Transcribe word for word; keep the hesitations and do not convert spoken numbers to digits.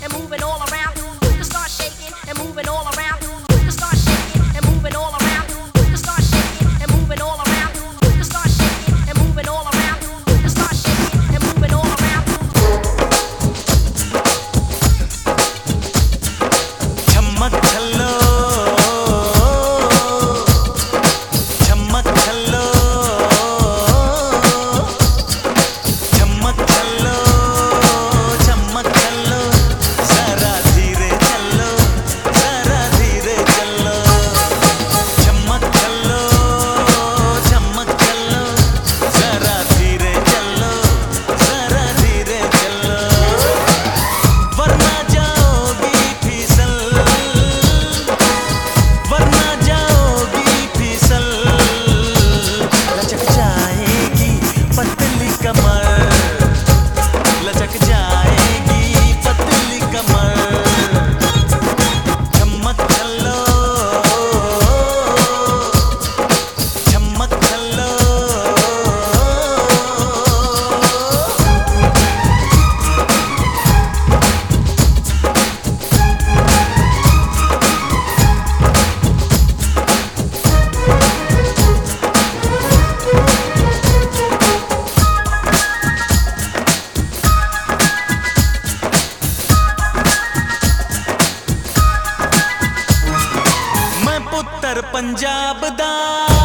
and moving all around. You can start shaking and moving all around. You can start shaking and moving all around. You can start shaking and moving all around. You can start shaking and moving all around. You can start shaking and moving all around. चमक चलो चमक चलो चमक चलो चमक चलो जरा धीरे चलो जरा धीरे चलो चमक चलो चमक चलो जरा धीरे चलो जरा धीरे चलो वरना जाओगी फिसल वरना जाओगी फिसल लचक जाएगी पतली कमर लचक जाएगी पतली कमर चमक चलो चमक चलो मैं पुत्तर पंजाब दा